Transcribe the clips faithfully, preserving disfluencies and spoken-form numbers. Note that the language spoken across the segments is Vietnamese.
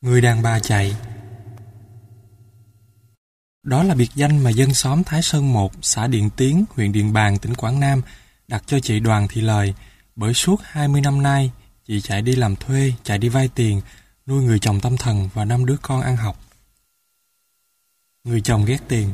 Người đàn bà chạy. Đó là biệt danh mà dân xóm Thái Sơn một, xã Điện Tiến, huyện Điện Bàn, tỉnh Quảng Nam đặt cho chị Đoàn Thị Lời, bởi suốt hai mươi năm nay, chị chạy đi làm thuê, chạy đi vay tiền, nuôi người chồng tâm thần và năm đứa con ăn học. Người chồng ghét tiền.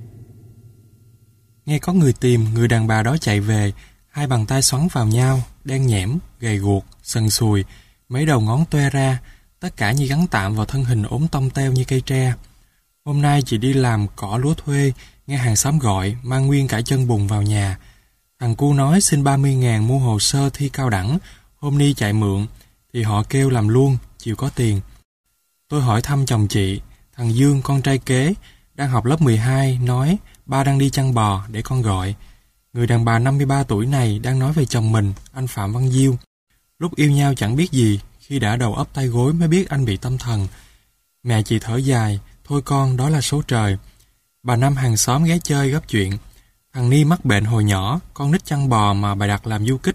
Nghe có người tìm, người đàn bà đó chạy về, hai bàn tay xoắn vào nhau, đen nhẽm, gầy guộc, sần sùi, mấy đầu ngón toe ra, tất cả như gắn tạm vào thân hình ốm tông teo như cây tre. Hôm nay chị đi làm cỏ lúa thuê, nghe hàng xóm gọi, mang nguyên cả chân bùn vào nhà. Thằng cu nói xin ba mươi ngàn mua hồ sơ thi cao đẳng, hôm nay chạy mượn, thì họ kêu làm luôn, chịu có tiền. Tôi hỏi thăm chồng chị, thằng Dương, con trai kế, đang học lớp mười hai, nói ba đang đi chăn bò, để con gọi. Người đàn bà năm mươi ba tuổi này đang nói về chồng mình, anh Phạm Văn Diêu. Lúc yêu nhau chẳng biết gì, khi đã đầu ấp tay gối mới biết anh bị tâm thần. Mẹ chị thở dài, thôi con, đó là số trời. Bà Năm hàng xóm ghé chơi gấp chuyện. Thằng Ni mắc bệnh hồi nhỏ, con nít chăn bò mà bà đặt làm du kích.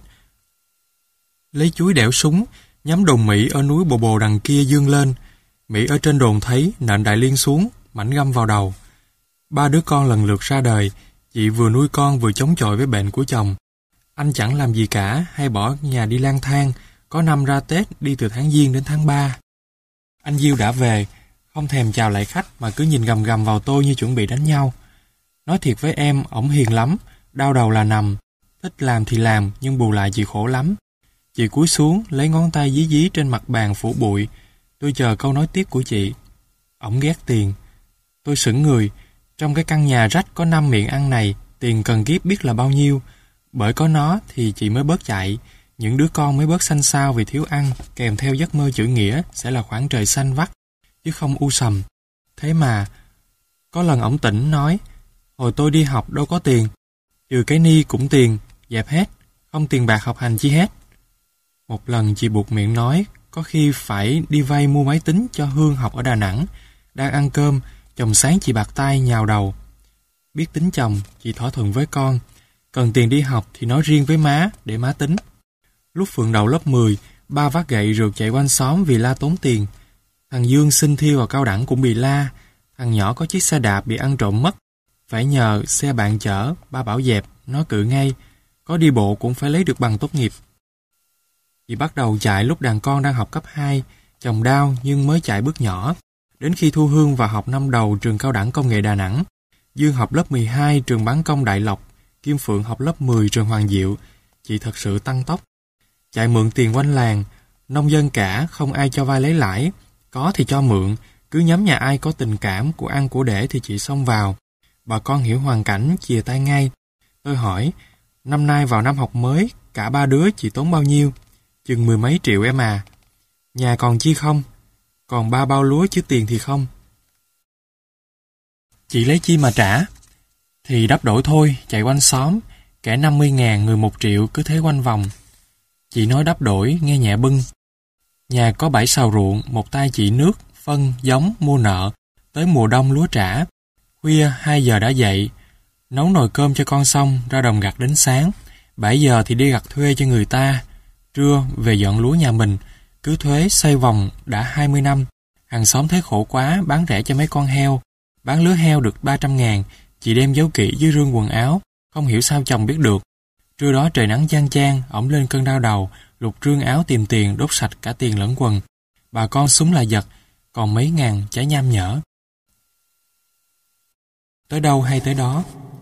Lấy chuối đẽo súng, nhắm đồn Mỹ ở núi Bồ Bồ đằng kia dương lên. Mỹ ở trên đồn thấy, nện đại liên xuống, mảnh găm vào đầu. Ba đứa con lần lượt ra đời, chị vừa nuôi con vừa chống chọi với bệnh của chồng. Anh chẳng làm gì cả, hay bỏ nhà đi lang thang, có năm ra Tết đi từ tháng Giêng đến tháng ba. Anh Diêu đã về, không thèm chào lại khách mà cứ nhìn gầm gầm vào tôi như chuẩn bị đánh nhau. Nói thiệt với em, ổng hiền lắm, đau đầu là nằm, thích làm thì làm nhưng bù lại chị khổ lắm. Chị cúi xuống, lấy ngón tay dí dí trên mặt bàn phủ bụi. Tôi chờ câu nói tiếp của chị. Ổng ghét tiền. Tôi sững người, trong cái căn nhà rách có năm miệng ăn này, tiền cần kiếp biết là bao nhiêu. Bởi có nó thì chị mới bớt chạy, những đứa con mới bớt xanh xao vì thiếu ăn, kèm theo giấc mơ chữ nghĩa sẽ là khoảng trời xanh vắt, chứ không u sầm. Thế mà, có lần ổng tỉnh nói, hồi tôi đi học đâu có tiền, trừ cái ni cũng tiền, dẹp hết, không tiền bạc học hành chi hết. Một lần chị buộc miệng nói, có khi phải đi vay mua máy tính cho Hương học ở Đà Nẵng. Đang ăn cơm, chồng sáng chị bạc tay nhào đầu. Biết tính chồng, chị thỏa thuận với con, cần tiền đi học thì nói riêng với má, để má tính. Lúc Phượng đầu lớp mười, ba vác gậy rượt chạy quanh xóm vì la tốn tiền. Thằng Dương xin thi vào cao đẳng cũng bị la. Thằng nhỏ có chiếc xe đạp bị ăn trộm mất, phải nhờ xe bạn chở, ba bảo dẹp, nó cự ngay. Có đi bộ cũng phải lấy được bằng tốt nghiệp. Chị bắt đầu chạy lúc đàn con đang học cấp hai, chồng đau nhưng mới chạy bước nhỏ. Đến khi Thu Hương vào học năm đầu trường cao đẳng công nghệ Đà Nẵng, Dương học lớp mười hai trường bán công Đại Lộc, Kim Phượng học lớp mười trường Hoàng Diệu, chị thật sự tăng tốc. Chạy mượn tiền quanh làng, nông dân cả, không ai cho vay lấy lãi, có thì cho mượn, cứ nhắm nhà ai có tình cảm, của ăn của để thì chị xông vào. Bà con hiểu hoàn cảnh, chìa tay ngay. Tôi hỏi, năm nay vào năm học mới, cả ba đứa chị tốn bao nhiêu? Chừng mười mấy triệu em à. Nhà còn chi không? Còn ba bao lúa chứ tiền thì không. Chị lấy chi mà trả? Thì đắp đổi thôi, chạy quanh xóm, kẻ năm mươi ngàn, người một triệu, cứ thế quanh vòng. Chị nói đắp đổi, nghe nhẹ bưng. Nhà có bảy sào ruộng, một tay chị nước, phân, giống, mua nợ, tới mùa đông lúa trả. Khuya hai giờ đã dậy, nấu nồi cơm cho con xong, ra đồng gặt đến sáng. bảy giờ thì đi gặt thuê cho người ta. Trưa về dọn lúa nhà mình, cứ thuế xoay vòng đã hai mươi năm. Hàng xóm thấy khổ quá, bán rẻ cho mấy con heo. Bán lứa heo được ba trăm ngàn, chị đem giấu kỹ dưới rương quần áo, không hiểu sao chồng biết được. Trưa đó trời nắng chang chang, ổng lên cơn đau đầu, lục rương áo tìm tiền, đốt sạch cả tiền lẫn quần. Bà con súng lại giật, còn mấy ngàn chả nham nhở. Tới đâu hay tới đó.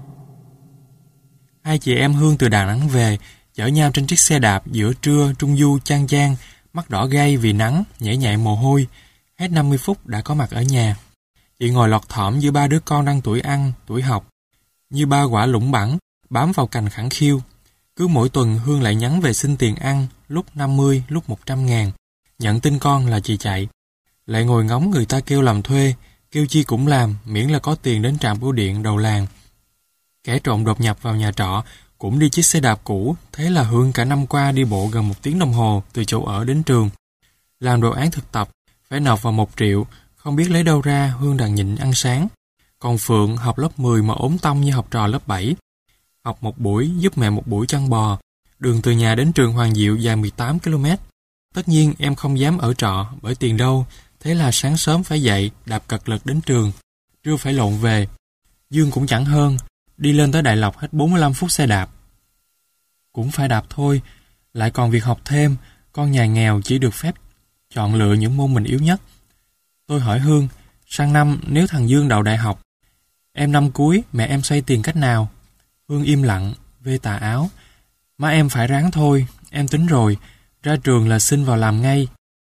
Hai chị em Hương từ Đà Nẵng về, chở nhau trên chiếc xe đạp giữa trưa trung du chang chang, mắt đỏ gay vì nắng, nhễ nhại mồ hôi. Hết năm mươi phút đã có mặt ở nhà. Chị ngồi lọt thỏm giữa ba đứa con đang tuổi ăn, tuổi học. Như ba quả lủng bẳng, bám vào cành khẳng khiu. Cứ mỗi tuần Hương lại nhắn về xin tiền ăn, lúc năm mươi, lúc một trăm ngàn. Nhận tin con là chị chạy. Lại ngồi ngóng người ta kêu làm thuê, kêu chi cũng làm, miễn là có tiền đến trạm bưu điện đầu làng. Kẻ trộm đột nhập vào nhà trọ, cũng đi chiếc xe đạp cũ, thế là Hương cả năm qua đi bộ gần một tiếng đồng hồ từ chỗ ở đến trường. Làm đồ án thực tập, phải nộp vào một triệu, không biết lấy đâu ra, Hương đành nhịn ăn sáng. Còn Phượng học lớp mười mà ốm tông như học trò lớp bảy. Học một buổi, giúp mẹ một buổi chăn bò. Đường từ nhà đến trường Hoàng Diệu dài mười tám ki lô mét. Tất nhiên em không dám ở trọ, bởi tiền đâu, Thế là sáng sớm phải dậy, đạp cật lực đến trường. Trưa phải lộn về. Dương cũng chẳng hơn, đi lên tới Đại Lộc hết bốn mươi lăm phút xe đạp. Cũng phải đạp thôi, lại còn việc học thêm, con nhà nghèo chỉ được phép chọn lựa những môn mình yếu nhất. Tôi hỏi Hương, sang năm nếu thằng Dương đậu đại học, em năm cuối, mẹ em xoay tiền cách nào? Hương im lặng, vê tà áo. Má em phải ráng thôi, em tính rồi, ra trường là xin vào làm ngay.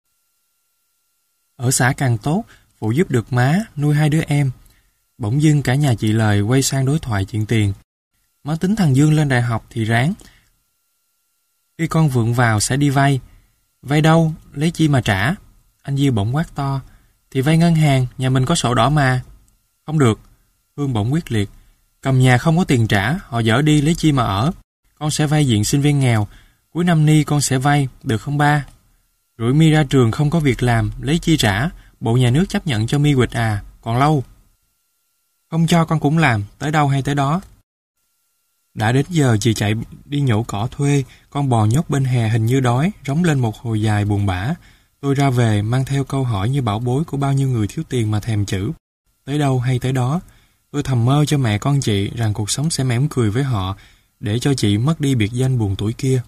Ở xã càng tốt, phụ giúp được má, nuôi hai đứa em. Bỗng dưng cả nhà chị Lời quay sang đối thoại chuyện tiền. Má tính thằng Dương lên đại học thì ráng. Khi con vượng vào sẽ đi vay. Vay đâu, lấy chi mà trả? Anh Diêu bỗng quát to. Thì vay ngân hàng, nhà mình có sổ đỏ mà. Không được. Hương bỗng quyết liệt. Cầm nhà không có tiền trả, họ dở đi lấy chi mà ở. Con sẽ vay diện sinh viên nghèo. Cuối năm ni con sẽ vay, được không ba? Rủi mi ra trường không có việc làm, lấy chi trả. Bộ nhà nước chấp nhận cho mi quỵt à, còn lâu. Không cho con cũng làm, tới đâu hay tới đó. Đã đến giờ chị chạy đi nhổ cỏ thuê, con bò nhốt bên hè hình như đói, rống lên một hồi dài buồn bã. Tôi ra về mang theo câu hỏi như bảo bối của bao nhiêu người thiếu tiền mà thèm chữ. Tới đâu hay tới đó. Tôi thầm mơ cho mẹ con chị rằng cuộc sống sẽ mỉm cười với họ, để cho chị mất đi biệt danh buồn tuổi kia.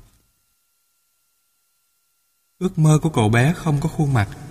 Ước mơ của cậu bé không có khuôn mặt.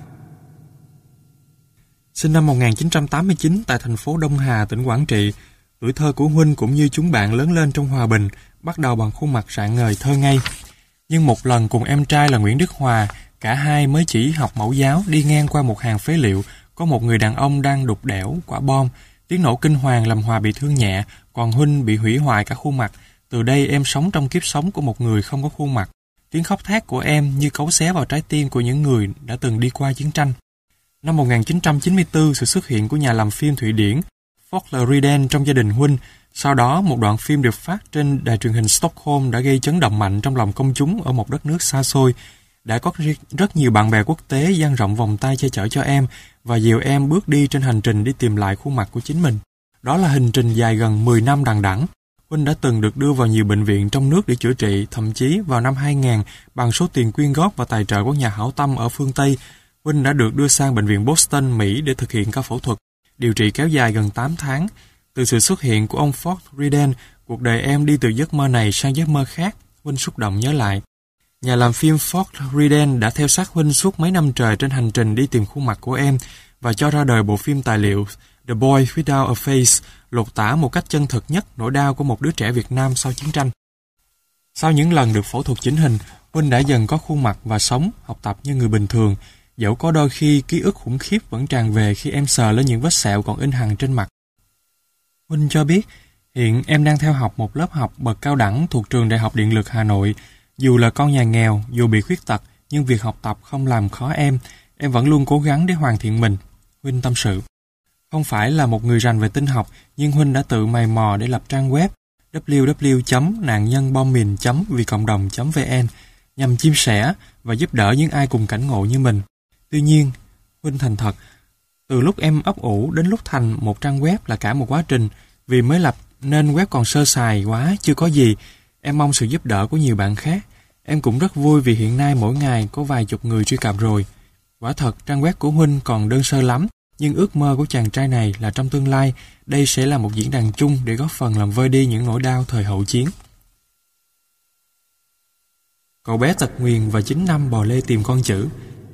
Sinh năm một nghìn chín trăm tám mươi chín tại thành phố Đông Hà, tỉnh Quảng Trị, tuổi thơ của Huynh cũng như chúng bạn lớn lên trong hòa bình, bắt đầu bằng khuôn mặt rạng ngời thơ ngây. Nhưng một lần cùng em trai là Nguyễn Đức Hòa, cả hai mới chỉ học mẫu giáo đi ngang qua một hàng phế liệu, có một người đàn ông đang đục đẽo quả bom. Tiếng nổ kinh hoàng làm Hòa bị thương nhẹ, còn Huynh bị hủy hoại cả khuôn mặt. Từ đây em sống trong kiếp sống của một người không có khuôn mặt. Tiếng khóc thét của em như cấu xé vào trái tim của những người đã từng đi qua chiến tranh. Năm một nghìn chín trăm chín mươi tư, sự xuất hiện của nhà làm phim Thụy Điển Folke Rydén trong gia đình Huynh. Sau đó, một đoạn phim được phát trên đài truyền hình Stockholm đã gây chấn động mạnh trong lòng công chúng ở một đất nước xa xôi. Đã có rất nhiều bạn bè quốc tế dang rộng vòng tay che chở cho em và dìu em bước đi trên hành trình đi tìm lại khuôn mặt của chính mình. Đó là hành trình dài gần mười năm đằng đẵng. Huynh đã từng được đưa vào nhiều bệnh viện trong nước để chữa trị, thậm chí vào năm hai nghìn, bằng số tiền quyên góp và tài trợ của nhà hảo tâm ở phương Tây, Huynh đã được đưa sang bệnh viện Boston, Mỹ để thực hiện ca phẫu thuật, điều trị kéo dài gần tám tháng. Từ sự xuất hiện của ông Folke Rydén, cuộc đời em đi từ giấc mơ này sang giấc mơ khác, Huynh xúc động nhớ lại. Nhà làm phim Folke Rydén đã theo sát Huynh suốt mấy năm trời trên hành trình đi tìm khuôn mặt của em và cho ra đời bộ phim tài liệu The Boy Without a Face, lột tả một cách chân thực nhất nỗi đau của một đứa trẻ Việt Nam sau chiến tranh. Sau những lần được phẫu thuật chỉnh hình, Huynh đã dần có khuôn mặt và sống, học tập như người bình thường, dẫu có đôi khi ký ức khủng khiếp vẫn tràn về khi em sờ lên những vết sẹo còn in hằn trên mặt. Huynh cho biết, hiện em đang theo học một lớp học bậc cao đẳng thuộc trường Đại học Điện lực Hà Nội. Dù là con nhà nghèo, dù bị khuyết tật, nhưng việc học tập không làm khó em, em vẫn luôn cố gắng để hoàn thiện mình. Huynh tâm sự. Không phải là một người rành về tin học, nhưng Huynh đã tự mày mò để lập trang web w w w chấm nạn nhân bom mìn chấm vì cộng đồng chấm v n nhằm chia sẻ và giúp đỡ những ai cùng cảnh ngộ như mình. Tuy nhiên, Huynh thành thật, từ lúc em ấp ủ đến lúc thành một trang web là cả một quá trình, vì mới lập nên web còn sơ sài quá, chưa có gì. Em mong sự giúp đỡ của nhiều bạn khác. Em cũng rất vui vì hiện nay mỗi ngày có vài chục người truy cập rồi. Quả thật, trang web của Huynh còn đơn sơ lắm, nhưng ước mơ của chàng trai này là trong tương lai, đây sẽ là một diễn đàn chung để góp phần làm vơi đi những nỗi đau thời hậu chiến. Cậu bé tật nguyền và chín năm bò lê tìm con chữ.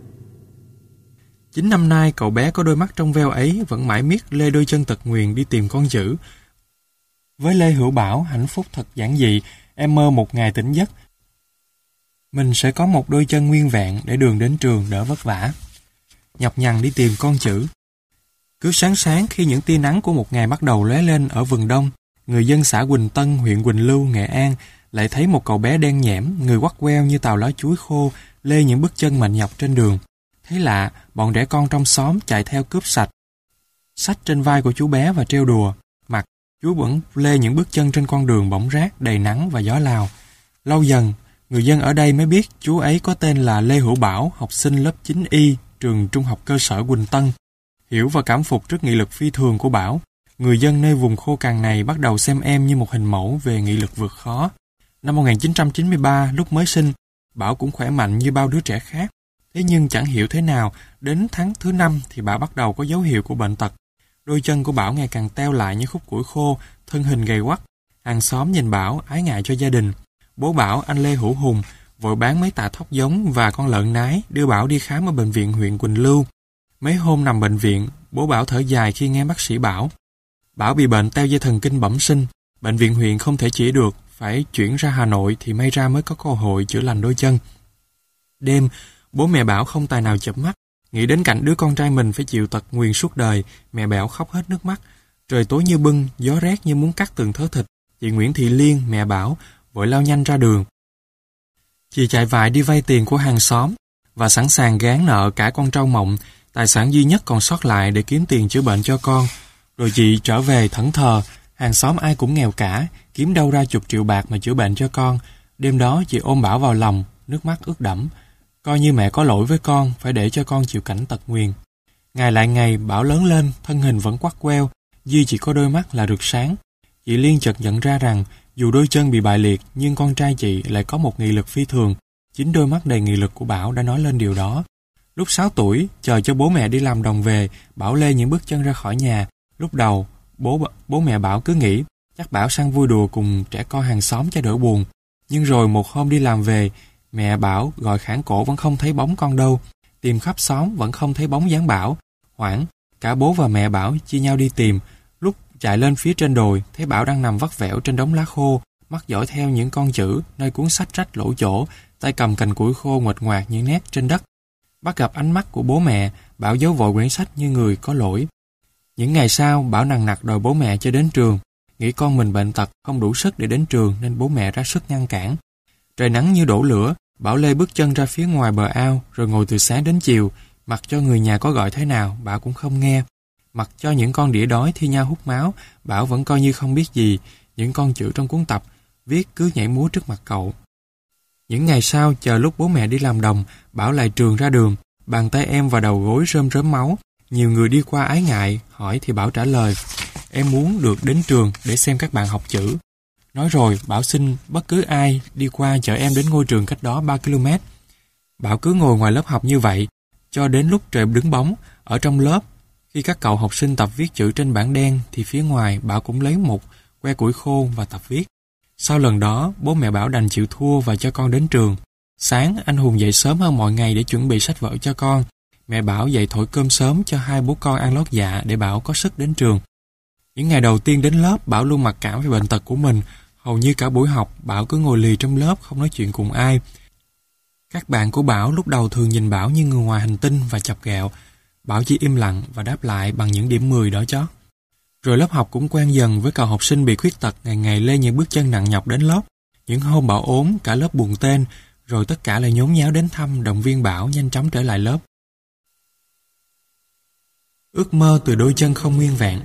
Chín năm nay, cậu bé có đôi mắt trong veo ấy vẫn mãi miết lê đôi chân tật nguyền đi tìm con chữ. Với Lê Hữu Bảo, hạnh phúc thật giản dị, em mơ một ngày tỉnh giấc. Mình sẽ có một đôi chân nguyên vẹn để đường đến trường đỡ vất vả. Nhọc nhằn đi tìm con chữ. Cứ sáng sáng khi những tia nắng của một ngày bắt đầu lóe lên ở vườn đông, người dân xã Quỳnh Tân, huyện Quỳnh Lưu, Nghệ An lại thấy một cậu bé đen nhẽm, người quắt queo như tàu lá chuối khô, lê những bước chân mạnh nhọc trên đường. Thấy lạ, bọn trẻ con trong xóm chạy theo cướp sạch. Xách trên vai của chú bé và trêu đùa. Mặt, chú vẫn lê những bước chân trên con đường bõng rác đầy nắng và gió lào. Lâu dần, người dân ở đây mới biết chú ấy có tên là Lê Hữu Bảo, học sinh lớp chín Y, trường trung học cơ sở Quỳnh Tân. Hiểu và cảm phục trước nghị lực phi thường của Bảo, người dân nơi vùng khô cằn này bắt đầu xem em như một hình mẫu về nghị lực vượt khó. Năm một nghìn chín trăm chín mươi ba, lúc mới sinh, Bảo cũng khỏe mạnh như bao đứa trẻ khác. Thế nhưng chẳng hiểu thế nào, đến tháng thứ năm thì Bảo bắt đầu có dấu hiệu của bệnh tật. Đôi chân của Bảo ngày càng teo lại như khúc củi khô, thân hình gầy guắt. Hàng xóm nhìn Bảo ái ngại cho gia đình. Bố Bảo, anh Lê Hữu Hùng, vội bán mấy tạ thóc giống và con lợn nái đưa Bảo đi khám ở bệnh viện huyện Quỳnh Lưu. Mấy hôm nằm bệnh viện, bố Bảo thở dài khi nghe bác sĩ bảo Bảo bị bệnh teo dây thần kinh bẩm sinh. Bệnh viện huyện không thể chữa được, phải chuyển ra Hà Nội thì may ra mới có cơ hội chữa lành đôi chân. Đêm, bố mẹ Bảo không tài nào chợp mắt. Nghĩ đến cảnh đứa con trai mình phải chịu tật nguyền suốt đời, mẹ Bảo khóc hết nước mắt. Trời tối như bưng, gió rét như muốn cắt từng thớ thịt. Chị Nguyễn Thị Liên, mẹ Bảo, vội lao nhanh ra đường. Chị chạy vại đi vay tiền của hàng xóm và sẵn sàng gán nợ cả con trâu mộng, tài sản duy nhất còn sót lại để kiếm tiền chữa bệnh cho con. Rồi chị trở về thẫn thờ, hàng xóm ai cũng nghèo cả, kiếm đâu ra chục triệu bạc mà chữa bệnh cho con. Đêm đó chị ôm Bảo vào lòng, nước mắt ướt đẫm. Coi như mẹ có lỗi với con, phải để cho con chịu cảnh tật nguyền. Ngày lại ngày, Bảo lớn lên, thân hình vẫn quắt queo, duy chỉ có đôi mắt là rực sáng. Chị Liên chợt nhận ra rằng, dù đôi chân bị bại liệt, nhưng con trai chị lại có một nghị lực phi thường. Chính đôi mắt đầy nghị lực của Bảo đã nói lên điều đó. Lúc sáu tuổi, chờ cho bố mẹ đi làm đồng về, Bảo lê những bước chân ra khỏi nhà. Lúc đầu, bố bố mẹ Bảo cứ nghĩ, chắc Bảo sang vui đùa cùng trẻ con hàng xóm cho đỡ buồn. Nhưng rồi một hôm đi làm về, mẹ Bảo gọi khản cổ vẫn không thấy bóng con đâu. Tìm khắp xóm vẫn không thấy bóng dáng Bảo. Hoảng, cả bố và mẹ Bảo chia nhau đi tìm. Lúc chạy lên phía trên đồi, thấy Bảo đang nằm vắt vẻo trên đống lá khô, mắt dõi theo những con chữ nơi cuốn sách rách lỗ chỗ, tay cầm cành củi khô nguệch ngoạc những nét trên đất. Bắt gặp ánh mắt của bố mẹ, Bảo giấu vội quyển sách như người có lỗi. Những ngày sau, Bảo nằng nặc đòi bố mẹ cho đến trường. Nghĩ con mình bệnh tật, không đủ sức để đến trường nên bố mẹ ra sức ngăn cản. Trời nắng như đổ lửa, Bảo lê bước chân ra phía ngoài bờ ao rồi ngồi từ sáng đến chiều, mặc cho người nhà có gọi thế nào, Bảo cũng không nghe. Mặc cho những con đĩa đói thi nhau hút máu, Bảo vẫn coi như không biết gì. Những con chữ trong cuốn tập viết cứ nhảy múa trước mặt cậu. Những ngày sau, chờ lúc bố mẹ đi làm đồng, Bảo lại trường ra đường, bàn tay em vào đầu gối rơm rớm máu. Nhiều người đi qua ái ngại, hỏi thì Bảo trả lời, em muốn được đến trường để xem các bạn học chữ. Nói rồi, Bảo xin bất cứ ai đi qua chở em đến ngôi trường cách đó ba ki lô mét. Bảo cứ ngồi ngoài lớp học như vậy, cho đến lúc trời đứng bóng, ở trong lớp. Khi các cậu học sinh tập viết chữ trên bảng đen, thì phía ngoài Bảo cũng lấy một que củi khô và tập viết. Sau lần đó, bố mẹ Bảo đành chịu thua và cho con đến trường. Sáng, anh Hùng dậy sớm hơn mọi ngày để chuẩn bị sách vở cho con. Mẹ Bảo dậy thổi cơm sớm cho hai bố con ăn lót dạ để Bảo có sức đến trường. Những ngày đầu tiên đến lớp, Bảo luôn mặc cảm về bệnh tật của mình. Hầu như cả buổi học, Bảo cứ ngồi lì trong lớp không nói chuyện cùng ai. Các bạn của Bảo lúc đầu thường nhìn Bảo như người ngoài hành tinh và chọc ghẹo. Bảo chỉ im lặng và đáp lại bằng những điểm mười đó chó. Rồi lớp học cũng quen dần với cậu học sinh bị khuyết tật ngày ngày lê những bước chân nặng nhọc đến lớp. Những hôm Bảo ốm, cả lớp buồn tên, rồi tất cả lại nhốn nháo đến thăm động viên Bảo nhanh chóng trở lại lớp. Ước mơ từ đôi chân không nguyên vẹn.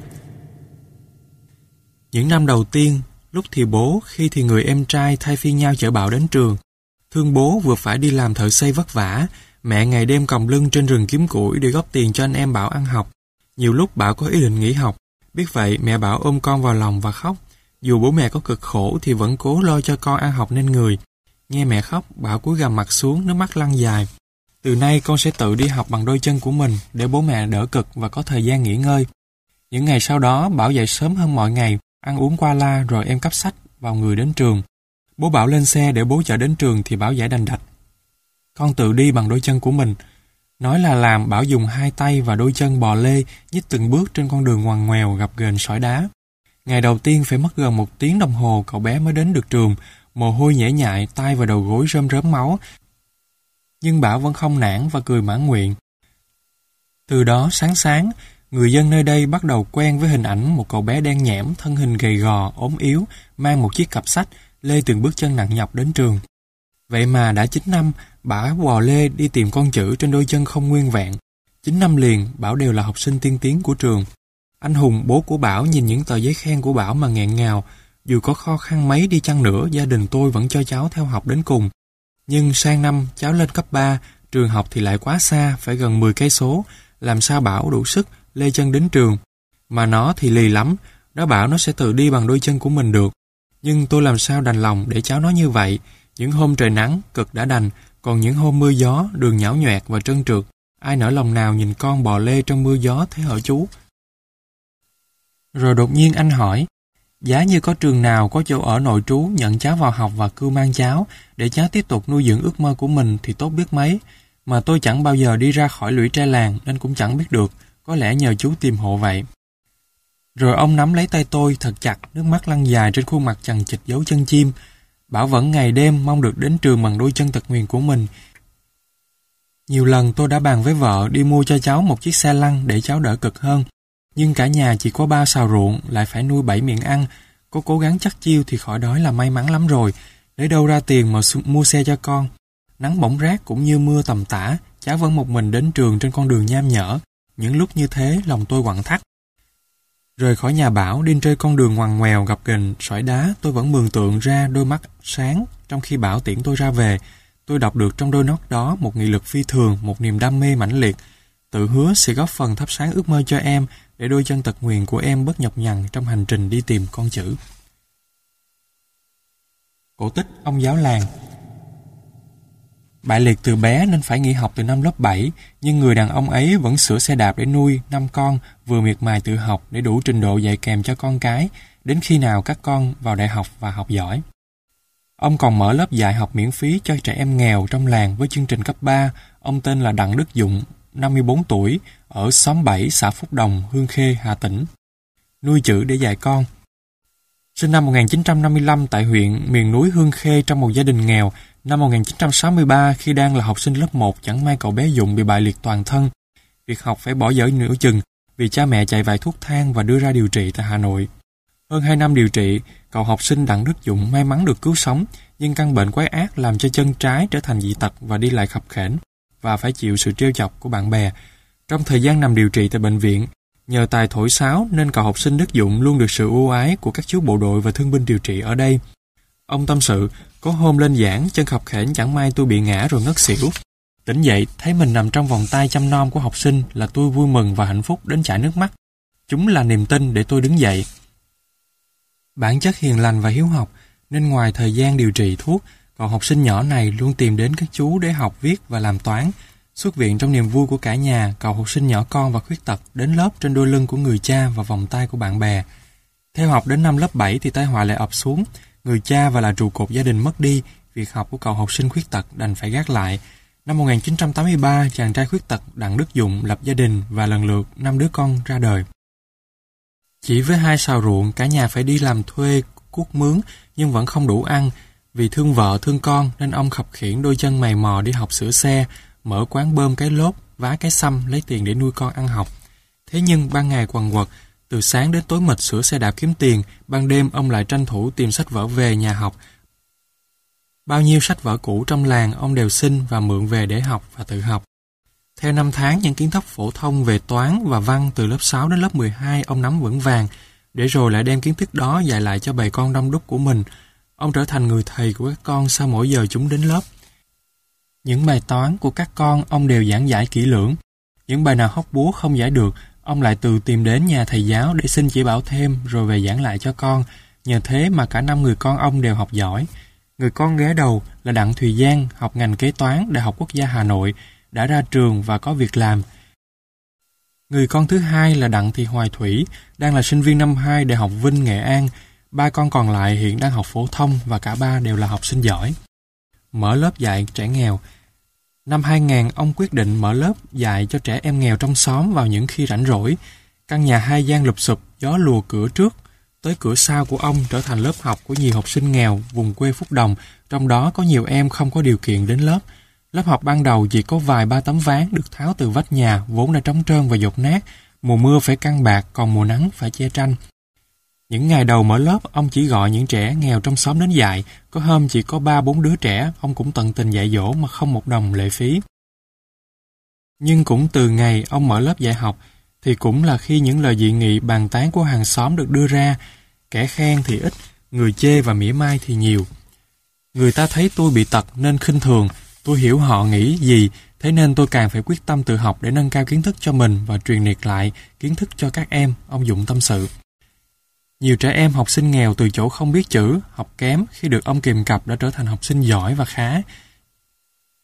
Những năm đầu tiên, lúc thì bố, khi thì người em trai thay phiên nhau chở Bảo đến trường. Thương bố vừa phải đi làm thợ xây vất vả, mẹ ngày đêm còng lưng trên rừng kiếm củi để góp tiền cho anh em Bảo ăn học. Nhiều lúc Bảo có ý định nghỉ học, biết vậy mẹ Bảo ôm con vào lòng và khóc. Dù bố mẹ có cực khổ thì vẫn cố lo cho con ăn học nên người. Nghe mẹ khóc, Bảo cúi gằm mặt xuống, nước mắt lăn dài. Từ nay con sẽ tự đi học bằng đôi chân của mình để bố mẹ đỡ cực và có thời gian nghỉ ngơi. Những ngày sau đó, Bảo dậy sớm hơn mọi ngày, ăn uống qua la rồi em cắp sách vào người đến trường. Bố Bảo lên xe để bố chở đến trường thì Bảo giải đành đạch. Con tự đi bằng đôi chân của mình. Nói là làm, Bảo dùng hai tay và đôi chân bò lê, nhích từng bước trên con đường ngoằn ngoèo gập ghềnh sỏi đá. Ngày đầu tiên phải mất gần một tiếng đồng hồ cậu bé mới đến được trường, mồ hôi nhễ nhại, tay và đầu gối rơm rớm máu. Nhưng Bảo vẫn không nản và cười mãn nguyện. Từ đó sáng sáng, người dân nơi đây bắt đầu quen với hình ảnh một cậu bé đen nhẽm, thân hình gầy gò, ốm yếu, mang một chiếc cặp sách, lê từng bước chân nặng nhọc đến trường. Vậy mà đã chín năm, Bảo bò lê đi tìm con chữ trên đôi chân không nguyên vẹn. Chín năm liền, Bảo đều là học sinh tiên tiến của trường. Anh Hùng, bố của Bảo, nhìn những tờ giấy khen của Bảo mà nghẹn ngào. Dù có khó khăn mấy đi chăng nữa, gia đình tôi vẫn cho cháu theo học đến cùng. Nhưng sang năm cháu lên cấp ba, trường học thì lại quá xa, phải gần mười cây số. Làm sao Bảo đủ sức lê chân đến trường? Mà nó thì lì lắm, nó bảo nó sẽ tự đi bằng đôi chân của mình được. Nhưng tôi làm sao đành lòng để cháu nói như vậy. Những hôm trời nắng, cực đã đành, Còn những hôm mưa gió, đường nhão nhoẹt và trơn trượt, ai nỡ lòng nào nhìn con bò lê trong mưa gió thế hở chú? Rồi đột nhiên anh hỏi, giá như có trường nào có chỗ ở nội trú nhận cháu vào học và cưu mang cháu để cháu tiếp tục nuôi dưỡng ước mơ của mình thì tốt biết mấy. Mà tôi chẳng bao giờ đi ra khỏi lũy tre làng nên cũng chẳng biết được, có lẽ nhờ chú tìm hộ vậy. Rồi ông nắm lấy tay tôi thật chặt, nước mắt lăn dài trên khuôn mặt chằng chịt dấu chân chim. Bảo vẫn ngày đêm mong được đến trường bằng đôi chân tật nguyền của mình. Nhiều lần tôi đã bàn với vợ đi mua cho cháu một chiếc xe lăn để cháu đỡ cực hơn. Nhưng cả nhà chỉ có ba sào ruộng, lại phải nuôi bảy miệng ăn. Có cố gắng chắc chiêu thì khỏi đói là may mắn lắm rồi. Lấy đâu ra tiền mà mua xe cho con. Nắng bỗng rát cũng như mưa tầm tã, cháu vẫn một mình đến trường trên con đường nham nhở. Những lúc như thế lòng tôi quặn thắt. Rời khỏi nhà Bảo, đi trên con đường ngoằn ngoèo gập ghềnh sỏi đá, tôi vẫn mường tượng ra đôi mắt sáng trong khi Bảo tiễn tôi ra về. Tôi đọc được trong đôi mắt đó một nghị lực phi thường, một niềm đam mê mãnh liệt. Tự hứa sẽ góp phần thắp sáng ước mơ cho em, để đôi chân tật nguyền của em bớt nhọc nhằn trong hành trình đi tìm con chữ. Cổ tích ông giáo làng. Bại liệt từ bé nên phải nghỉ học từ năm lớp bảy, nhưng người đàn ông ấy vẫn sửa xe đạp để nuôi năm con, vừa miệt mài tự học để đủ trình độ dạy kèm cho con cái, đến khi nào các con vào đại học và học giỏi. Ông còn mở lớp dạy học miễn phí cho trẻ em nghèo trong làng với chương trình cấp ba. Ông tên là Đặng Đức Dụng, năm mươi bốn tuổi, ở xóm bảy, xã Phúc Đồng, Hương Khê, Hà Tĩnh. Nuôi chữ để dạy con. Sinh năm một nghìn chín trăm năm mươi lăm tại huyện miền núi Hương Khê trong một gia đình nghèo. Năm một nghìn chín trăm sáu mươi ba, khi đang là học sinh lớp một, chẳng may cậu bé Dụng bị bại liệt toàn thân. Việc học phải bỏ dở nửa chừng vì cha mẹ chạy vài thuốc thang và đưa ra điều trị tại Hà Nội. Hơn hai năm điều trị, cậu học sinh Đặng Đức Dụng may mắn được cứu sống, nhưng căn bệnh quái ác làm cho chân trái trở thành dị tật và đi lại khập khểnh, và phải chịu sự trêu chọc của bạn bè. Trong thời gian nằm điều trị tại bệnh viện, nhờ tài thổi sáo nên cậu học sinh Đức Dụng luôn được sự ưu ái của các chú bộ đội và thương binh điều trị ở đây. Ông tâm sự, có hôm lên giảng, chân khập khểnh chẳng may tôi bị ngã rồi ngất xỉu. Tỉnh dậy, thấy mình nằm trong vòng tay chăm nom của học sinh là tôi vui mừng và hạnh phúc đến chảy nước mắt. Chúng là niềm tin để tôi đứng dậy. Bản chất hiền lành và hiếu học, nên ngoài thời gian điều trị thuốc, cậu học sinh nhỏ này luôn tìm đến các chú để học viết và làm toán. Xuất viện trong niềm vui của cả nhà, cậu học sinh nhỏ con và khuyết tật đến lớp trên đôi lưng của người cha và vòng tay của bạn bè. Theo học đến năm lớp bảy thì tai họa lại ập xuống. Người cha và là trụ cột gia đình mất đi, việc học của cậu học sinh khuyết tật đành phải gác lại. Năm một nghìn chín trăm tám mươi ba, chàng trai khuyết tật Đặng Đức Dụng lập gia đình và lần lượt năm đứa con ra đời. Chỉ với hai sào ruộng, cả nhà phải đi làm thuê cuốc mướn nhưng vẫn không đủ ăn. Vì thương vợ thương con nên ông khập khiễng đôi chân mày mò đi học sửa xe, mở quán bơm cái lốp, vá cái xăm lấy tiền để nuôi con ăn học. Thế nhưng ban ngày quần quật, từ sáng đến tối mịt sửa xe đạp kiếm tiền, ban đêm ông lại tranh thủ tìm sách vở về nhà học. Bao nhiêu sách vở cũ trong làng ông đều xin và mượn về để học và tự học. Theo năm tháng, những kiến thức phổ thông về toán và văn từ lớp sáu đến lớp mười hai ông nắm vững vàng, để rồi lại đem kiến thức đó dạy lại cho bầy con đông đúc của mình. Ông trở thành người thầy của các con sau mỗi giờ chúng đến lớp. Những bài toán của các con ông đều giảng giải kỹ lưỡng. Những bài nào hóc búa không giải được, ông lại tự tìm đến nhà thầy giáo để xin chỉ bảo thêm rồi về giảng lại cho con. Nhờ thế mà cả năm người con ông đều học giỏi. Người con ghé đầu là Đặng Thùy Giang, học ngành kế toán Đại học Quốc gia Hà Nội, đã ra trường và có việc làm. Người con thứ hai là Đặng Thị Hoài Thủy, đang là sinh viên năm hai Đại học Vinh, Nghệ An. Ba con còn lại hiện đang học phổ thông và cả ba đều là học sinh giỏi. Mở lớp dạy trẻ nghèo. Năm hai nghìn, ông quyết định mở lớp dạy cho trẻ em nghèo trong xóm vào những khi rảnh rỗi. Căn nhà hai gian lụp xụp, gió lùa cửa trước tới cửa sau của ông trở thành lớp học của nhiều học sinh nghèo vùng quê Phúc Đồng, trong đó có nhiều em không có điều kiện đến lớp. Lớp học ban đầu chỉ có vài ba tấm ván được tháo từ vách nhà vốn đã trống trơn và dột nát, mùa mưa phải căng bạt, còn mùa nắng phải che tranh. Những ngày đầu mở lớp, ông chỉ gọi những trẻ nghèo trong xóm đến dạy, có hôm chỉ có ba bốn đứa trẻ, ông cũng tận tình dạy dỗ mà không một đồng lệ phí. Nhưng cũng từ ngày ông mở lớp dạy học, thì cũng là khi những lời dị nghị bàn tán của hàng xóm được đưa ra, kẻ khen thì ít, người chê và mỉa mai thì nhiều. Người ta thấy tôi bị tật nên khinh thường, tôi hiểu họ nghĩ gì, thế nên tôi càng phải quyết tâm tự học để nâng cao kiến thức cho mình và truyền đạt lại kiến thức cho các em, ông Dụng tâm sự. Nhiều trẻ em học sinh nghèo từ chỗ không biết chữ, học kém khi được ông kìm cặp đã trở thành học sinh giỏi và khá.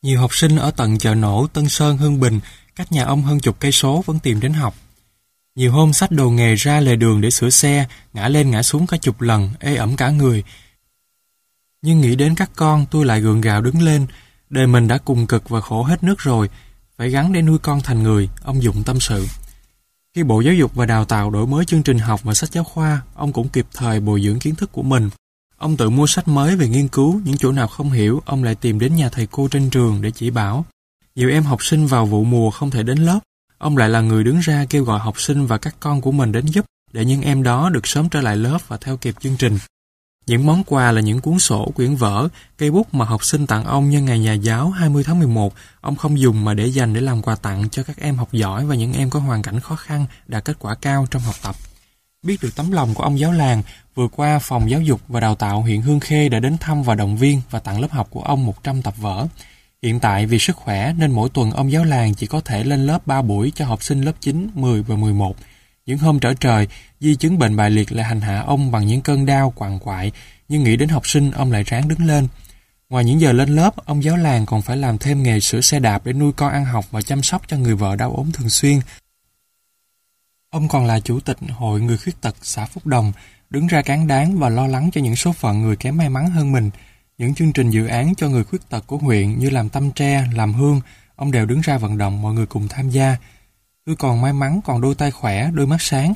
Nhiều học sinh ở tận chợ nổ Tân Sơn, Hưng Bình, cách nhà ông hơn chục cây số vẫn tìm đến học. Nhiều hôm xách đồ nghề ra lề đường để sửa xe, ngã lên ngã xuống cả chục lần, ê ẩm cả người. Nhưng nghĩ đến các con, tôi lại gượng gạo đứng lên. Đời mình đã cùng cực và khổ hết nước rồi, phải gắng để nuôi con thành người, ông Dụng tâm sự. Khi Bộ Giáo dục và Đào tạo đổi mới chương trình học và sách giáo khoa, ông cũng kịp thời bồi dưỡng kiến thức của mình. Ông tự mua sách mới về nghiên cứu, những chỗ nào không hiểu, ông lại tìm đến nhà thầy cô trên trường để chỉ bảo. Nhiều em học sinh vào vụ mùa không thể đến lớp, ông lại là người đứng ra kêu gọi học sinh và các con của mình đến giúp, để những em đó được sớm trở lại lớp và theo kịp chương trình. Những món quà là những cuốn sổ, quyển vở, cây bút mà học sinh tặng ông nhân ngày Nhà giáo hai mươi tháng mười một, ông không dùng mà để dành để làm quà tặng cho các em học giỏi và những em có hoàn cảnh khó khăn đạt kết quả cao trong học tập. Biết được tấm lòng của ông giáo làng, vừa qua Phòng Giáo dục và Đào tạo huyện Hương Khê đã đến thăm và động viên và tặng lớp học của ông một trăm tập vở. Hiện tại vì sức khỏe nên mỗi tuần ông giáo làng chỉ có thể lên lớp ba buổi cho học sinh lớp chín, mười và mười một. Những hôm trở trời, di chứng bệnh bại liệt lại hành hạ ông bằng những cơn đau quằn quại, nhưng nghĩ đến học sinh ông lại ráng đứng lên. Ngoài những giờ lên lớp, ông giáo làng còn phải làm thêm nghề sửa xe đạp để nuôi con ăn học và chăm sóc cho người vợ đau ốm thường xuyên. Ông còn là chủ tịch Hội Người Khuyết Tật xã Phúc Đồng, đứng ra cán đáng và lo lắng cho những số phận người kém may mắn hơn mình. Những chương trình dự án cho người khuyết tật của huyện như làm tăm tre, làm hương, ông đều đứng ra vận động mọi người cùng tham gia. Tôi còn may mắn còn đôi tay khỏe, đôi mắt sáng.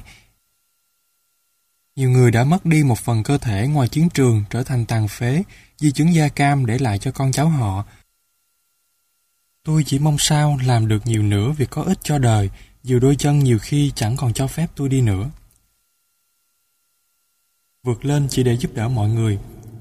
Nhiều người đã mất đi một phần cơ thể ngoài chiến trường trở thành tàn phế, di chứng da cam để lại cho con cháu họ. Tôi chỉ mong sao làm được nhiều nữa việc có ích cho đời, dù đôi chân nhiều khi chẳng còn cho phép tôi đi nữa. Vượt lên chỉ để giúp đỡ mọi người.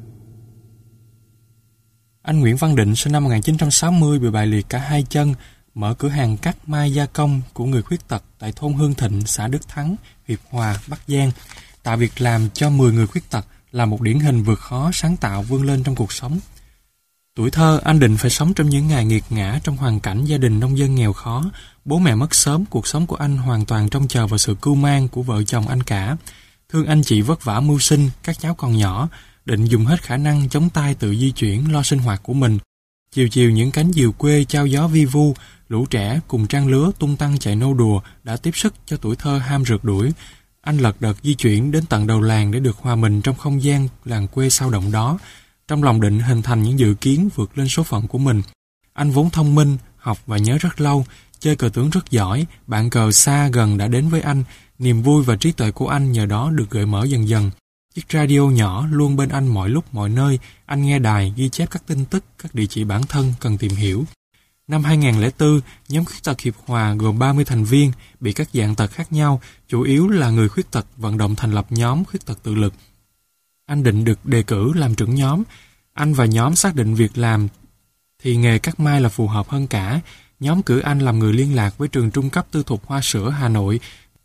Anh Nguyễn Văn Định sinh năm một nghìn chín trăm sáu mươi bị bại liệt cả hai chân, mở cửa hàng cắt may gia công của người khuyết tật tại thôn Hương Thịnh, xã Đức Thắng, Hiệp Hòa, Bắc Giang, tạo việc làm cho mười người khuyết tật, là một điển hình vượt khó sáng tạo vươn lên trong cuộc sống. Tuổi thơ, anh Định phải sống trong những ngày nghiệt ngã trong hoàn cảnh gia đình nông dân nghèo khó, bố mẹ mất sớm, cuộc sống của anh hoàn toàn trông chờ vào sự cưu mang của vợ chồng anh cả. Thương anh chị vất vả mưu sinh, các cháu còn nhỏ, Định dùng hết khả năng chống tay tự di chuyển lo sinh hoạt của mình. Chiều chiều những cánh diều quê trao gió vi vu, lũ trẻ cùng trang lứa tung tăng chạy nô đùa đã tiếp sức cho tuổi thơ ham rượt đuổi. Anh lật đật di chuyển đến tận đầu làng để được hòa mình trong không gian làng quê sao động đó. Trong lòng Định hình thành những dự kiến vượt lên số phận của mình. Anh vốn thông minh, học và nhớ rất lâu, chơi cờ tướng rất giỏi, bạn cờ xa gần đã đến với anh, niềm vui và trí tuệ của anh nhờ đó được gợi mở dần dần. Chiếc radio nhỏ luôn bên anh mọi lúc mọi nơi, anh nghe đài ghi chép các tin tức, các địa chỉ bản thân cần tìm hiểu. Năm hai nghìn không trăm lẻ bốn, nhóm khuyết tật Hiệp Hòa gồm ba mươi thành viên, bị các dạng tật khác nhau, chủ yếu là người khuyết tật vận động thành lập nhóm khuyết tật tự lực. Anh Định được đề cử làm trưởng nhóm. Anh và nhóm xác định việc làm thì nghề cắt may là phù hợp hơn cả. Nhóm cử anh làm người liên lạc với trường trung cấp tư thục Hoa Sữa Hà Nội,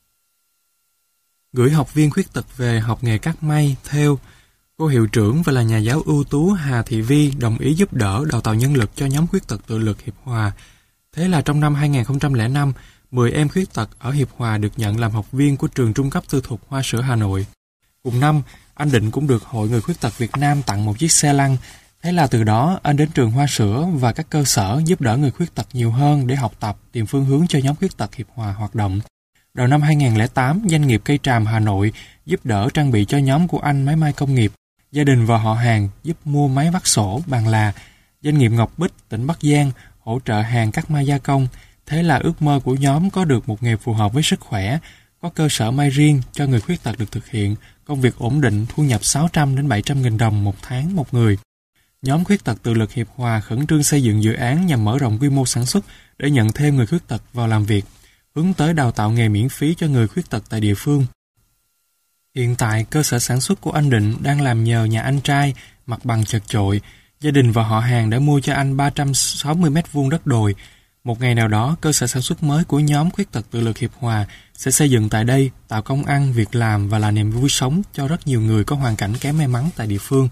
gửi học viên khuyết tật về học nghề cắt may, thêu. Cô hiệu trưởng và là nhà giáo ưu tú Hà Thị Vi đồng ý giúp đỡ đào tạo nhân lực cho nhóm khuyết tật tự lực Hiệp Hòa. Thế là trong năm hai nghìn không trăm lẻ năm, mười em khuyết tật ở Hiệp Hòa được nhận làm học viên của trường trung cấp tư thục Hoa Sữa Hà Nội. Cùng năm, anh Định cũng được Hội Người Khuyết tật Việt Nam tặng một chiếc xe lăn. Thế là từ đó, anh đến trường Hoa Sữa và các cơ sở giúp đỡ người khuyết tật nhiều hơn để học tập, tìm phương hướng cho nhóm khuyết tật Hiệp Hòa hoạt động. Đầu năm hai nghìn không trăm lẻ tám, doanh nghiệp Cây Tràm Hà Nội giúp đỡ trang bị cho nhóm của anh máy may công nghiệp. Gia đình và họ hàng giúp mua máy vắt sổ, bàn là. Doanh nghiệp Ngọc Bích, tỉnh Bắc Giang hỗ trợ hàng cắt may gia công. Thế là ước mơ của nhóm có được một nghề phù hợp với sức khỏe, có cơ sở may riêng cho người khuyết tật được thực hiện, công việc ổn định, thu nhập sáu trăm đến bảy trăm nghìn đồng một tháng một người. Nhóm khuyết tật tự lực Hiệp Hòa khẩn trương xây dựng dự án nhằm mở rộng quy mô sản xuất để nhận thêm người khuyết tật vào làm việc, hướng tới đào tạo nghề miễn phí cho người khuyết tật tại địa phương. Hiện tại, cơ sở sản xuất của anh Định đang làm nhờ nhà anh trai, mặt bằng chật chội. Gia đình và họ hàng đã mua cho anh ba trăm sáu mươi mét vuông đất đồi. Một ngày nào đó, cơ sở sản xuất mới của nhóm khuyết tật tự lực Hiệp Hòa sẽ xây dựng tại đây, tạo công ăn, việc làm và là niềm vui sống cho rất nhiều người có hoàn cảnh kém may mắn tại địa phương.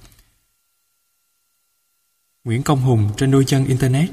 Nguyễn Công Hùng trên đôi chân Internet.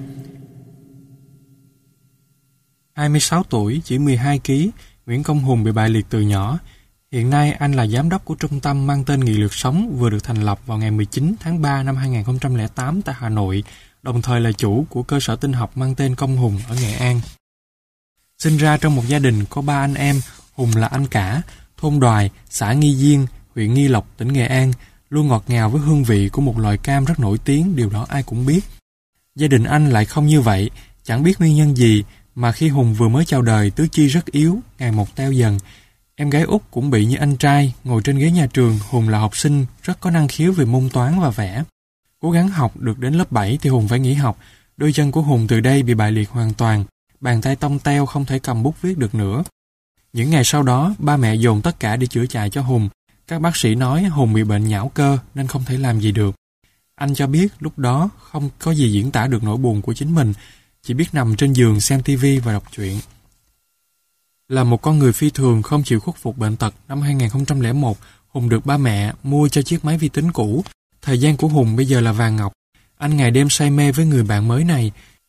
hai mươi sáu tuổi, chỉ mười hai ki lô gam, Nguyễn Công Hùng bị bại liệt từ nhỏ. Hiện nay anh là giám đốc của trung tâm mang tên Nghị lực sống vừa được thành lập vào ngày mười chín tháng ba năm hai nghìn không trăm lẻ tám tại Hà Nội, đồng thời là chủ của cơ sở tin học mang tên Công Hùng ở Nghệ An. Sinh ra trong một gia đình có ba anh em, Hùng là anh cả, thôn Đoài, xã Nghi Diên, huyện Nghi Lộc, tỉnh Nghệ An, luôn ngọt ngào với hương vị của một loại cam rất nổi tiếng, điều đó ai cũng biết. Gia đình anh lại không như vậy, chẳng biết nguyên nhân gì mà khi Hùng vừa mới chào đời, tứ chi rất yếu, ngày một teo dần. Em gái út cũng bị như anh trai, ngồi trên ghế nhà trường. Hùng là học sinh rất có năng khiếu về môn toán và vẽ. Cố gắng học được đến lớp bảy thì Hùng phải nghỉ học. Đôi chân của Hùng từ đây bị bại liệt hoàn toàn, bàn tay tông teo không thể cầm bút viết được nữa. Những ngày sau đó, ba mẹ dồn tất cả để chữa chạy cho Hùng. Các bác sĩ nói Hùng bị bệnh nhão cơ nên không thể làm gì được. Anh cho biết lúc đó không có gì diễn tả được nỗi buồn của chính mình, chỉ biết nằm trên giường xem tivi và đọc truyện. Là một con người phi thường không chịu khuất phục bệnh tật, năm hai nghìn không trăm lẻ một, Hùng được ba mẹ mua cho chiếc máy vi tính cũ. Thời gian của Hùng bây giờ là vàng ngọc. Anh ngày đêm say mê với người bạn mới này.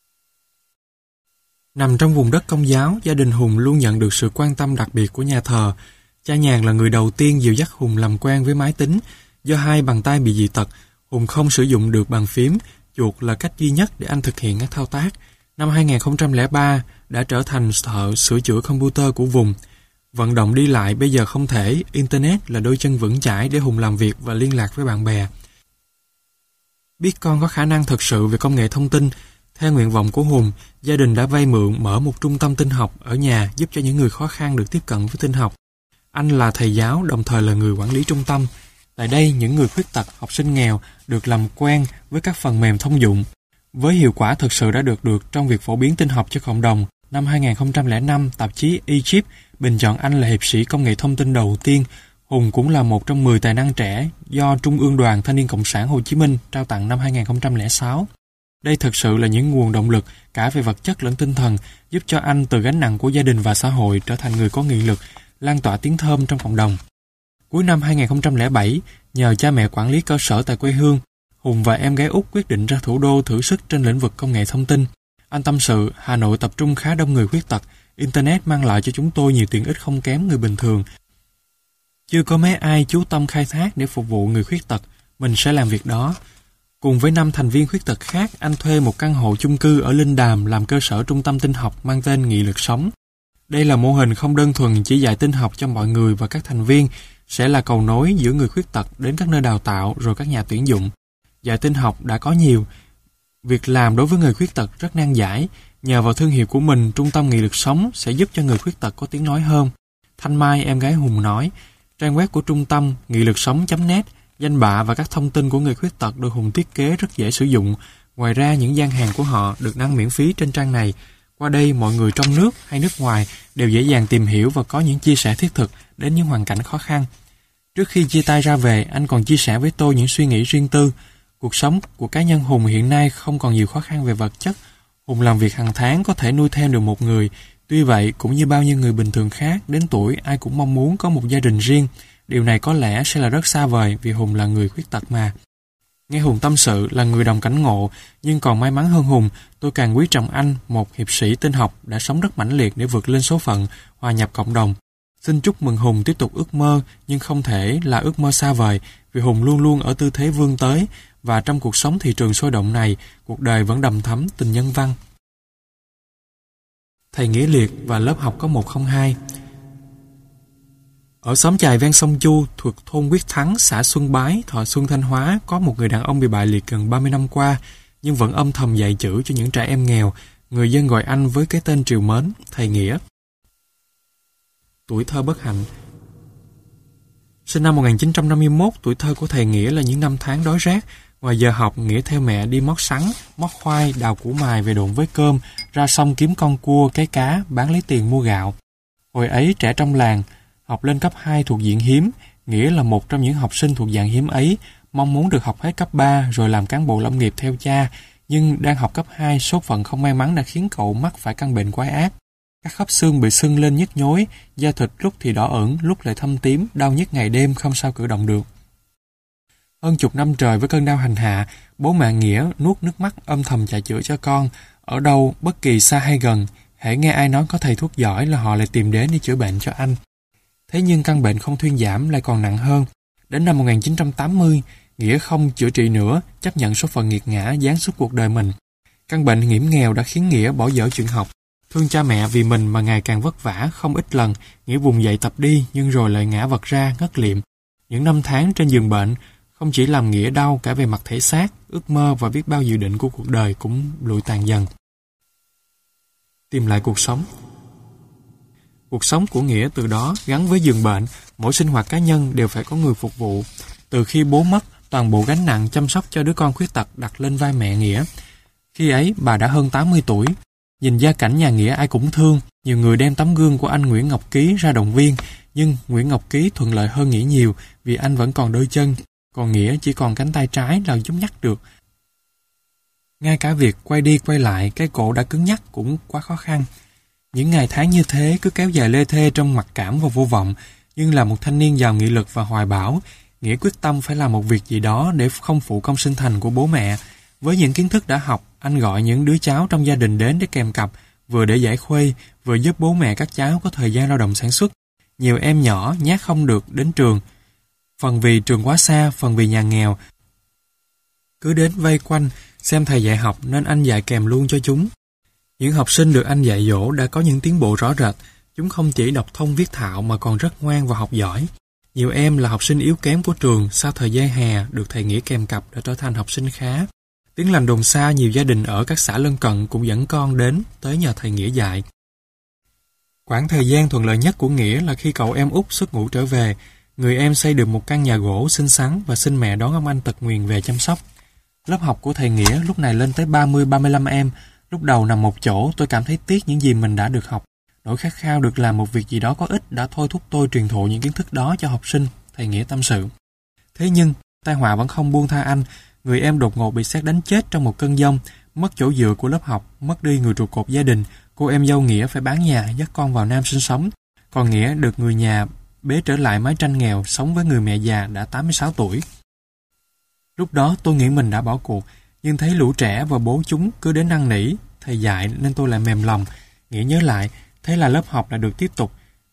Nằm trong vùng đất Công giáo, gia đình Hùng luôn nhận được sự quan tâm đặc biệt của nhà thờ. Cha Nhàn là người đầu tiên dìu dắt Hùng làm quen với máy tính. Do hai bàn tay bị dị tật, Hùng không sử dụng được bàn phím, chuột là cách duy nhất để anh thực hiện các thao tác. Năm hai nghìn không trăm lẻ ba đã trở thành thợ sửa chữa computer của vùng. Vận động đi lại bây giờ không thể, Internet là đôi chân vững chãi để Hùng làm việc và liên lạc với bạn bè. Biết con có khả năng thực sự về công nghệ thông tin, theo nguyện vọng của Hùng, gia đình đã vay mượn mở một trung tâm tin học ở nhà giúp cho những người khó khăn được tiếp cận với tin học. Anh là thầy giáo, đồng thời là người quản lý trung tâm. Tại đây, những người khuyết tật, học sinh nghèo được làm quen với các phần mềm thông dụng. Với hiệu quả thực sự đã được được trong việc phổ biến tin học cho cộng đồng, năm hai nghìn không trăm lẻ năm, tạp chí Egypt bình chọn anh là hiệp sĩ công nghệ thông tin đầu tiên. Hùng cũng là một trong mười tài năng trẻ do Trung ương Đoàn Thanh niên Cộng sản Hồ Chí Minh trao tặng năm hai nghìn không trăm lẻ sáu. Đây thực sự là những nguồn động lực cả về vật chất lẫn tinh thần, giúp cho anh từ gánh nặng của gia đình và xã hội trở thành người có nghị lực, lan tỏa tiếng thơm trong cộng đồng. Cuối năm hai nghìn không trăm lẻ bảy, nhờ cha mẹ quản lý cơ sở tại quê hương, Hùng và em gái út quyết định ra thủ đô thử sức trên lĩnh vực công nghệ thông tin. Anh tâm sự, Hà Nội tập trung khá đông người khuyết tật, Internet mang lại cho chúng tôi nhiều tiện ích không kém người bình thường. Chưa có mấy ai chú tâm khai thác để phục vụ người khuyết tật, mình sẽ làm việc đó. Cùng với năm thành viên khuyết tật khác, anh thuê một căn hộ chung cư ở Linh Đàm làm cơ sở trung tâm tin học mang tên Nghị lực sống. Đây là mô hình không đơn thuần chỉ dạy tin học cho mọi người và các thành viên, sẽ là cầu nối giữa người khuyết tật đến các nơi đào tạo rồi các nhà tuyển dụng. Dạy tin học đã có nhiều. Việc làm đối với người khuyết tật rất nan giải. Nhờ vào thương hiệu của mình, Trung tâm Nghị lực sống sẽ giúp cho người khuyết tật có tiếng nói hơn. Thanh Mai, em gái Hùng nói, trang web của trung tâm nghị lực sống chấm net, danh bạ và các thông tin của người khuyết tật được Hùng thiết kế rất dễ sử dụng. Ngoài ra, những gian hàng của họ được đăng miễn phí trên trang này. Qua đây, mọi người trong nước hay nước ngoài đều dễ dàng tìm hiểu và có những chia sẻ thiết thực đến những hoàn cảnh khó khăn. Trước khi chia tay ra về, anh còn chia sẻ với tôi những suy nghĩ riêng tư. Cuộc sống của cá nhân Hùng hiện nay không còn nhiều khó khăn về vật chất. Hùng làm việc hàng tháng có thể nuôi thêm được một người. Tuy vậy, cũng như bao nhiêu người bình thường khác, đến tuổi ai cũng mong muốn có một gia đình riêng. Điều này có lẽ sẽ là rất xa vời vì Hùng là người khuyết tật mà. Nghe Hùng tâm sự là người đồng cảnh ngộ, nhưng còn may mắn hơn Hùng, tôi càng quý trọng anh, một hiệp sĩ tin học đã sống rất mãnh liệt để vượt lên số phận, hòa nhập cộng đồng. Xin chúc mừng Hùng tiếp tục ước mơ, nhưng không thể là ước mơ xa vời, vì Hùng luôn luôn ở tư thế vươn tới, và trong cuộc sống thị trường sôi động này, cuộc đời vẫn đầm thắm tình nhân văn. Thầy Nghĩa Liệt và lớp học có một không hai. Ở xóm chài ven sông Chu, thuộc thôn Quyết Thắng, xã Xuân Bái, Thọ Xuân, Thanh Hóa, có một người đàn ông bị bại liệt gần ba mươi năm qua, nhưng vẫn âm thầm dạy chữ cho những trẻ em nghèo. Người dân gọi anh với cái tên trìu mến, thầy Nghĩa. Tuổi thơ bất hạnh. Sinh năm một nghìn chín trăm năm mươi mốt, tuổi thơ của thầy Nghĩa là những năm tháng đói rét. Ngoài giờ học, Nghĩa theo mẹ đi mót sắn, mót khoai, đào củ mài về độn với cơm, ra sông kiếm con cua, cái cá, bán lấy tiền mua gạo. Hồi ấy, trẻ trong làng, học lên cấp hai thuộc diện hiếm, Nghĩa là một trong những học sinh thuộc dạng hiếm ấy, mong muốn được học hết cấp ba rồi làm cán bộ lâm nghiệp theo cha, nhưng đang học cấp hai, số phận không may mắn đã khiến cậu mắc phải căn bệnh quái ác. Các khớp xương bị sưng lên nhức nhối, da thịt lúc thì đỏ ửng, lúc lại thâm tím, đau nhức ngày đêm không sao cử động được. Hơn chục năm trời với cơn đau hành hạ, bố mẹ Nghĩa nuốt nước mắt âm thầm chạy chữa cho con. Ở đâu, bất kỳ xa hay gần, hễ nghe ai nói có thầy thuốc giỏi là họ lại tìm đến để chữa bệnh cho anh. Thế nhưng căn bệnh không thuyên giảm lại còn nặng hơn. Đến năm một nghìn chín trăm tám mươi, Nghĩa không chữa trị nữa, chấp nhận số phận nghiệt ngã giáng xuống cuộc đời mình. Căn bệnh hiểm nghèo đã khiến Nghĩa bỏ dở chuyện học. Thương cha mẹ vì mình mà ngày càng vất vả không ít lần, Nghĩa vùng dậy tập đi nhưng rồi lại ngã vật ra, ngất liệm. Những năm tháng trên giường bệnh không chỉ làm Nghĩa đau cả về mặt thể xác, ước mơ và biết bao dự định của cuộc đời cũng lụi tàn dần. Tìm lại cuộc sống. Cuộc sống của Nghĩa từ đó gắn với giường bệnh, mỗi sinh hoạt cá nhân đều phải có người phục vụ. Từ khi bố mất, toàn bộ gánh nặng chăm sóc cho đứa con khuyết tật đặt lên vai mẹ Nghĩa. Khi ấy, bà đã hơn tám mươi tuổi. Nhìn gia cảnh nhà Nghĩa ai cũng thương, nhiều người đem tấm gương của anh Nguyễn Ngọc Ký ra động viên, nhưng Nguyễn Ngọc Ký thuận lợi hơn Nghĩa nhiều vì anh vẫn còn đôi chân, còn Nghĩa chỉ còn cánh tay trái là giúp nhắc được. Ngay cả việc quay đi quay lại, cái cổ đã cứng nhắc cũng quá khó khăn. Những ngày tháng như thế cứ kéo dài lê thê trong mặc cảm và vô vọng, nhưng là một thanh niên giàu nghị lực và hoài bão, Nghĩa quyết tâm phải làm một việc gì đó để không phụ công sinh thành của bố mẹ. Với những kiến thức đã học, anh gọi những đứa cháu trong gia đình đến để kèm cặp, vừa để giải khuây, vừa giúp bố mẹ các cháu có thời gian lao động sản xuất. Nhiều em nhỏ nhát không được đến trường, phần vì trường quá xa, phần vì nhà nghèo. Cứ đến vây quanh, xem thầy dạy học nên anh dạy kèm luôn cho chúng. Những học sinh được anh dạy dỗ đã có những tiến bộ rõ rệt, chúng không chỉ đọc thông viết thạo mà còn rất ngoan và học giỏi. Nhiều em là học sinh yếu kém của trường, sau thời gian hè được thầy Nghĩa kèm cặp đã trở thành học sinh khá. Tiếng lành đồn xa, nhiều gia đình ở các xã lân cận cũng dẫn con đến tới nhờ thầy Nghĩa dạy. Quãng thời gian thuận lợi nhất của Nghĩa là khi cậu em út xuất ngũ trở về, người em xây được một căn nhà gỗ xinh xắn và xin mẹ đón ông anh tật nguyền về chăm sóc. Lớp học của thầy Nghĩa lúc này lên tới ba mươi ba mươi lăm em. Lúc đầu nằm một chỗ, tôi cảm thấy tiếc những gì mình đã được học. Nỗi khát khao được làm một việc gì đó có ích đã thôi thúc tôi truyền thụ những kiến thức đó cho học sinh, thầy Nghĩa tâm sự. Thế nhưng, tai họa vẫn không buông tha anh. Người em đột ngột bị sét đánh chết trong một cơn giông, mất chỗ dựa của lớp học, mất đi người trụ cột gia đình. Cô em dâu Nghĩa phải bán nhà, dắt con vào Nam sinh sống. Còn Nghĩa được người nhà bế trở lại mái tranh nghèo, sống với người mẹ già đã tám mươi sáu tuổi. Lúc đó tôi nghĩ mình đã bỏ cuộc, nhưng thấy lũ trẻ và bố chúng cứ đến năn nỉ thầy dạy nên tôi lại mềm lòng. Nghĩa nhớ lại, thế là lớp học đã được tiếp tục.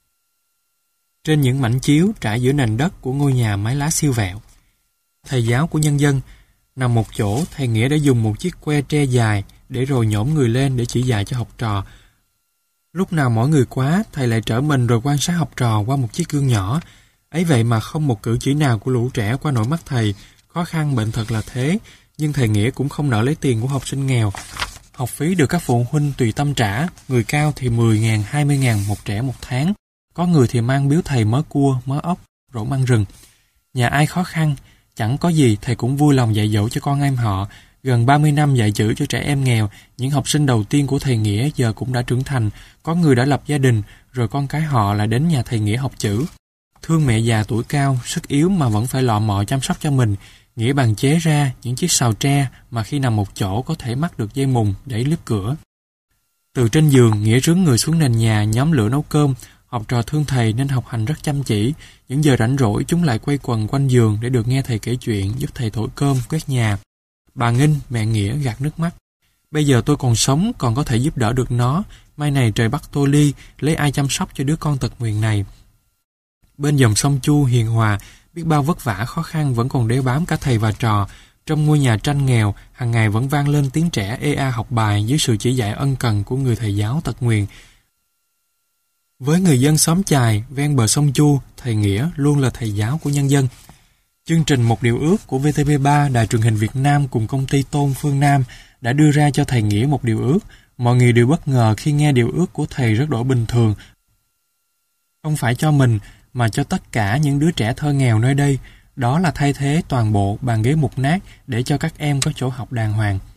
Trên những mảnh chiếu trải giữa nền đất của ngôi nhà mái lá siêu vẹo. Thầy giáo của nhân dân nằm một chỗ, thầy Nghĩa đã dùng một chiếc que tre dài để rồi nhổm người lên để chỉ dạy cho học trò. Lúc nào mỗi người quá, thầy lại trở mình rồi quan sát học trò qua một chiếc gương nhỏ. Ấy vậy mà không một cử chỉ nào của lũ trẻ qua nổi mắt thầy. Khó khăn bệnh thật là thế, nhưng thầy Nghĩa cũng không nỡ lấy tiền của học sinh nghèo. Học phí được các phụ huynh tùy tâm trả, người cao thì mười ngàn, hai mươi ngàn một trẻ một tháng. Có người thì mang biếu thầy mớ cua, mớ ốc, rổ măng rừng. Nhà ai khó khăn, chẳng có gì thầy cũng vui lòng dạy dỗ cho con em họ. Gần ba mươi năm dạy chữ cho trẻ em nghèo, những học sinh đầu tiên của thầy Nghĩa giờ cũng đã trưởng thành. Có người đã lập gia đình, rồi con cái họ lại đến nhà thầy Nghĩa học chữ. Thương mẹ già tuổi cao, sức yếu mà vẫn phải lọ mọ chăm sóc cho mình. Nghĩa bằng chế ra những chiếc sào tre mà khi nằm một chỗ có thể mắc được dây mùng để lướt cửa. Từ trên giường, Nghĩa rướn người xuống nền nhà nhóm lửa nấu cơm. Học trò thương thầy nên học hành rất chăm chỉ. Những giờ rảnh rỗi chúng lại quay quần quanh giường để được nghe thầy kể chuyện, giúp thầy thổi cơm, quét nhà. Bà Nghinh, mẹ Nghĩa gạt nước mắt. Bây giờ tôi còn sống, còn có thể giúp đỡ được nó. Mai này trời bắt tôi ly, lấy ai chăm sóc cho đứa con tật nguyền này. Bên dòng sông Chu hiền hòa, biết bao vất vả khó khăn vẫn còn đeo bám cả thầy và trò. Trong ngôi nhà tranh nghèo, hàng ngày vẫn vang lên tiếng trẻ ê a học bài dưới sự chỉ dạy ân cần của người thầy giáo tật nguyền. Với người dân xóm Chài, ven bờ sông Chu, thầy Nghĩa luôn là thầy giáo của nhân dân. Chương trình Một Điều Ước của vê tê vê ba, Đài truyền hình Việt Nam cùng công ty Tôn Phương Nam đã đưa ra cho thầy Nghĩa một điều ước. Mọi người đều bất ngờ khi nghe điều ước của thầy rất đổi bình thường. Không phải cho mình, mà cho tất cả những đứa trẻ thơ nghèo nơi đây. Đó là thay thế toàn bộ bàn ghế mục nát để cho các em có chỗ học đàng hoàng.